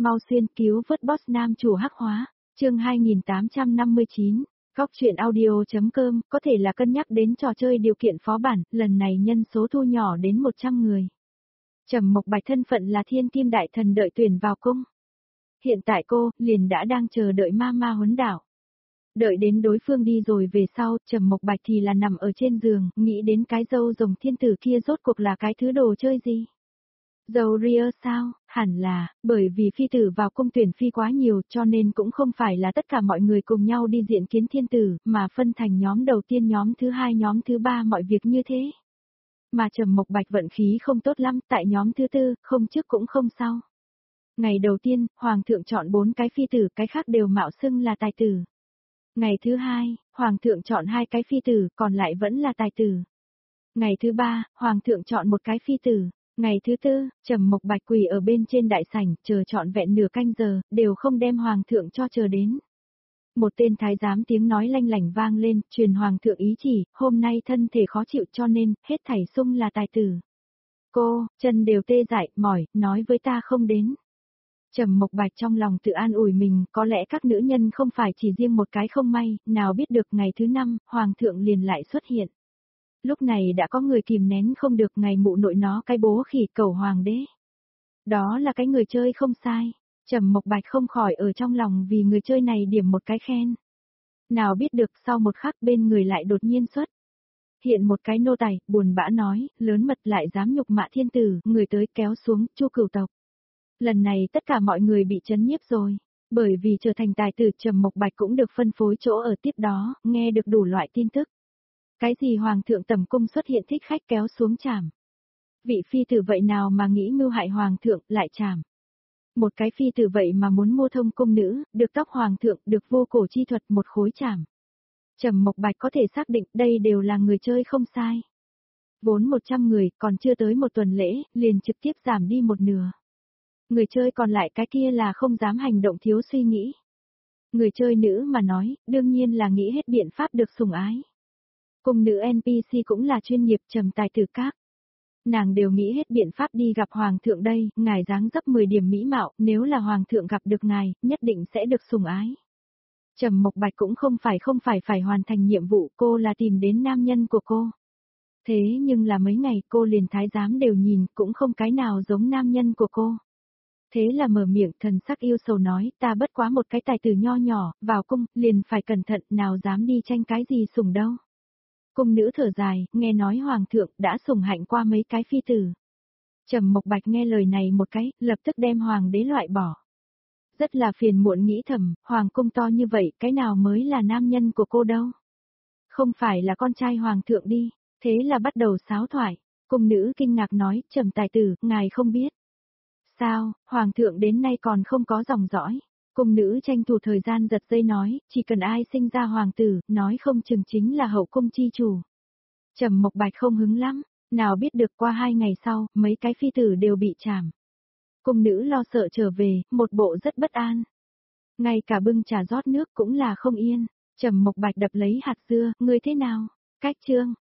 Mau xuyên cứu vớt boss nam chủ hắc hóa, chương 2859, góc truyện audio.com, có thể là cân nhắc đến trò chơi điều kiện phó bản, lần này nhân số thu nhỏ đến 100 người. Trầm Mộc Bạch thân phận là thiên kim đại thần đợi tuyển vào cung. Hiện tại cô, liền đã đang chờ đợi ma huấn đảo. Đợi đến đối phương đi rồi về sau, Trầm Mộc Bạch thì là nằm ở trên giường, nghĩ đến cái dâu rồng thiên tử kia rốt cuộc là cái thứ đồ chơi gì. Dâu ria sao, hẳn là, bởi vì phi tử vào cung tuyển phi quá nhiều cho nên cũng không phải là tất cả mọi người cùng nhau đi diện kiến thiên tử, mà phân thành nhóm đầu tiên nhóm thứ hai nhóm thứ ba mọi việc như thế. Mà Trầm Mộc Bạch vận khí không tốt lắm, tại nhóm thứ tư, không trước cũng không sau. Ngày đầu tiên, Hoàng thượng chọn 4 cái phi tử, cái khác đều mạo xưng là tài tử. Ngày thứ hai, Hoàng thượng chọn 2 cái phi tử, còn lại vẫn là tài tử. Ngày thứ ba, Hoàng thượng chọn 1 cái phi tử. Ngày thứ tư, Trầm Mộc Bạch quỳ ở bên trên đại sảnh, chờ trọn vẹn nửa canh giờ, đều không đem Hoàng thượng cho chờ đến. Một tên thái giám tiếng nói lanh lảnh vang lên, truyền Hoàng thượng ý chỉ, hôm nay thân thể khó chịu cho nên, hết thảy sung là tài tử. Cô, chân đều tê dại, mỏi, nói với ta không đến. Trầm Mộc Bạch trong lòng tự an ủi mình, có lẽ các nữ nhân không phải chỉ riêng một cái không may, nào biết được ngày thứ 5, Hoàng thượng liền lại xuất hiện. Lúc này đã có người kìm nén không được ngày mụ nội nó cái bố khỉ cầu hoàng đế. Đó là cái người chơi không sai. Trầm Mộc Bạch không khỏi ở trong lòng vì người chơi này điểm một cái khen. Nào biết được sau một khắc bên người lại đột nhiên xuất. Hiện một cái nô tài, buồn bã nói, lớn mật lại dám nhục mạ thiên tử, người tới kéo xuống, Chu Cửu tộc. Lần này tất cả mọi người bị chấn nhiếp rồi. Bởi vì trở thành tài tử Trầm Mộc Bạch cũng được phân phối chỗ ở tiếp đó, nghe được đủ loại tin tức. Cái gì Hoàng thượng tầm cung xuất hiện thích khách kéo xuống trảm. Vị phi tử vậy nào mà nghĩ mưu hại Hoàng thượng lại trảm. Một cái phi tử vậy mà muốn mua thông cung nữ, được tóc Hoàng thượng, được vô cổ chi thuật một khối trảm. Trầm Mộc Bạch có thể xác định đây đều là người chơi không sai. Vốn 100 người, còn chưa tới một tuần lễ, liền trực tiếp giảm đi một nửa. Người chơi còn lại cái kia là không dám hành động thiếu suy nghĩ. Người chơi nữ mà nói, đương nhiên là nghĩ hết biện pháp được sủng ái. Cung nữ NPC cũng là chuyên nghiệp trầm tài tử các. Nàng đều nghĩ hết biện pháp đi gặp Hoàng thượng đây, ngài dáng dấp 10 điểm mỹ mạo, nếu là Hoàng thượng gặp được ngài, nhất định sẽ được sủng ái. Trầm Mộc Bạch cũng không phải hoàn thành nhiệm vụ, cô là tìm đến nam nhân của cô. Thế nhưng là mấy ngày cô liền thái giám đều nhìn, cũng không cái nào giống nam nhân của cô. Thế là mở miệng thần sắc yêu sầu nói, ta bất quá một cái tài tử nho nhỏ, vào cung, liền phải cẩn thận, nào dám đi tranh cái gì sủng đâu. Cung nữ thở dài, nghe nói Hoàng thượng đã sủng hạnh qua mấy cái phi tử. Trầm Mộc Bạch nghe lời này một cái, lập tức đem Hoàng đế loại bỏ. Rất là phiền muộn nghĩ thầm, Hoàng cung to như vậy, cái nào mới là nam nhân của cô đâu. Không phải là con trai Hoàng thượng đi, thế là bắt đầu xáo thoại. Cung nữ kinh ngạc nói, Trầm tài tử, ngài không biết. Sao, Hoàng thượng đến nay còn không có dòng dõi. Cung nữ tranh thủ thời gian giật dây nói, chỉ cần ai sinh ra hoàng tử, nói không chừng chính là hậu cung chi chủ. Trầm Mộc Bạch không hứng lắm, nào biết được qua 2 ngày sau, mấy cái phi tử đều bị trảm. Cung nữ lo sợ trở về, một bộ rất bất an. Ngay cả bưng trà rót nước cũng là không yên. Trầm Mộc Bạch đập lấy hạt dưa, ngươi thế nào? Cách chương,